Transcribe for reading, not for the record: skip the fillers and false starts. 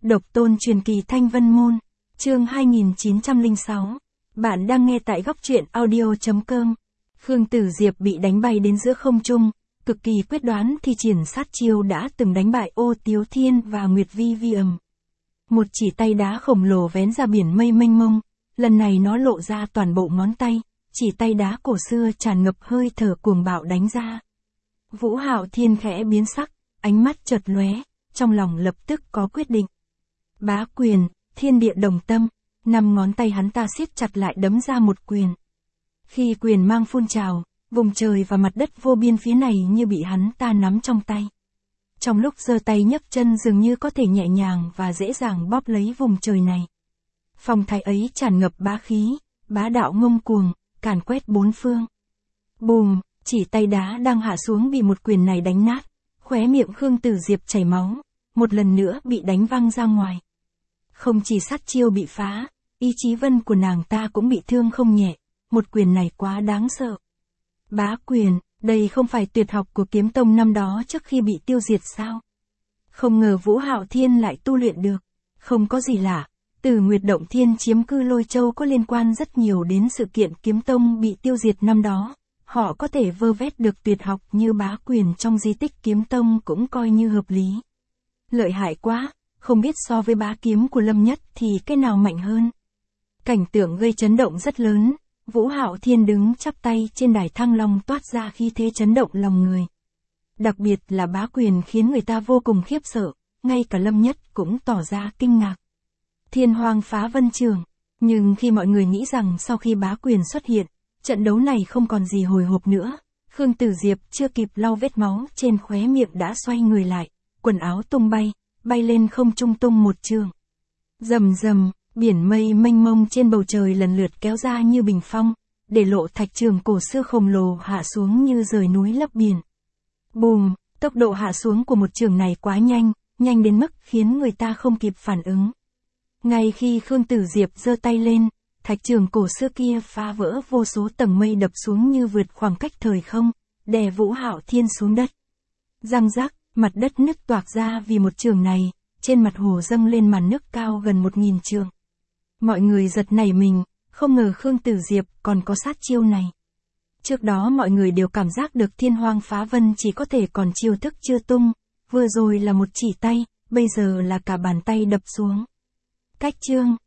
Độc tôn truyền kỳ Thanh Vân Môn, chương 2906. Bạn đang nghe tại góc truyện audio.com. Khương Tử Diệp bị đánh bay đến giữa không trung, cực kỳ quyết đoán thi triển sát chiêu đã từng đánh bại Ô Tiếu Thiên và Nguyệt Vi Vi ầm. Một chỉ tay đá khổng lồ vén ra biển mây mênh mông, lần này nó lộ ra toàn bộ ngón tay, chỉ tay đá cổ xưa tràn ngập hơi thở cuồng bạo đánh ra. Vũ Hạo Thiên khẽ biến sắc, ánh mắt chợt lóe, trong lòng lập tức có quyết định. Bá quyền, thiên địa đồng tâm, 5 ngón tay hắn ta siết chặt lại đấm ra một quyền. Khi quyền mang phun trào, vùng trời và mặt đất vô biên phía này như bị hắn ta nắm trong tay. Trong lúc giơ tay nhấc chân dường như có thể nhẹ nhàng và dễ dàng bóp lấy vùng trời này. Phong thái ấy tràn ngập bá khí, bá đạo ngông cuồng, càn quét bốn phương. Bùm, chỉ tay đá đang hạ xuống bị một quyền này đánh nát, khóe miệng Khương Tử Diệp chảy máu, một lần nữa bị đánh văng ra ngoài. Không chỉ sát chiêu bị phá, ý chí vân của nàng ta cũng bị thương không nhẹ, một quyền này quá đáng sợ. Bá quyền, đây không phải tuyệt học của kiếm tông năm đó trước khi bị tiêu diệt sao? Không ngờ Vũ Hạo Thiên lại tu luyện được, không có gì lạ, từ Nguyệt Động Thiên chiếm cư Lôi Châu có liên quan rất nhiều đến sự kiện kiếm tông bị tiêu diệt năm đó. Họ có thể vơ vét được tuyệt học như bá quyền trong di tích kiếm tông cũng coi như hợp lý. Lợi hại quá, không biết so với bá kiếm của Lâm Nhất thì cái nào mạnh hơn. Cảnh tượng gây chấn động rất lớn, Vũ Hạo Thiên đứng chắp tay trên đài Thăng Long toát ra khí thế chấn động lòng người. Đặc biệt là bá quyền khiến người ta vô cùng khiếp sợ, ngay cả Lâm Nhất cũng tỏ ra kinh ngạc. Thiên Hoang phá vân trường, nhưng khi mọi người nghĩ rằng sau khi bá quyền xuất hiện, trận đấu này không còn gì hồi hộp nữa, Khương Tử Diệp chưa kịp lau vết máu trên khóe miệng đã xoay người lại, quần áo tung bay, bay lên không trung tung một trường. Rầm rầm, biển mây mênh mông trên bầu trời lần lượt kéo ra như bình phong, để lộ thạch trường cổ xưa khổng lồ hạ xuống như rời núi lấp biển. Bùm, tốc độ hạ xuống của một trường này quá nhanh, nhanh đến mức khiến người ta không kịp phản ứng. Ngay khi Khương Tử Diệp giơ tay lên, thạch trường cổ xưa kia phá vỡ vô số tầng mây đập xuống như vượt khoảng cách thời không, đè Vũ Hạo Thiên xuống đất. Răng rắc, mặt đất nứt toạc ra vì một trường này, trên mặt hồ dâng lên màn nước cao gần 1000 trượng. Mọi người giật nảy mình, không ngờ Khương Tử Diệp còn có sát chiêu này. Trước đó mọi người đều cảm giác được Thiên Hoang phá vân chỉ có thể còn chiêu thức chưa tung, vừa rồi là một chỉ tay, bây giờ là cả bàn tay đập xuống. Cách chương,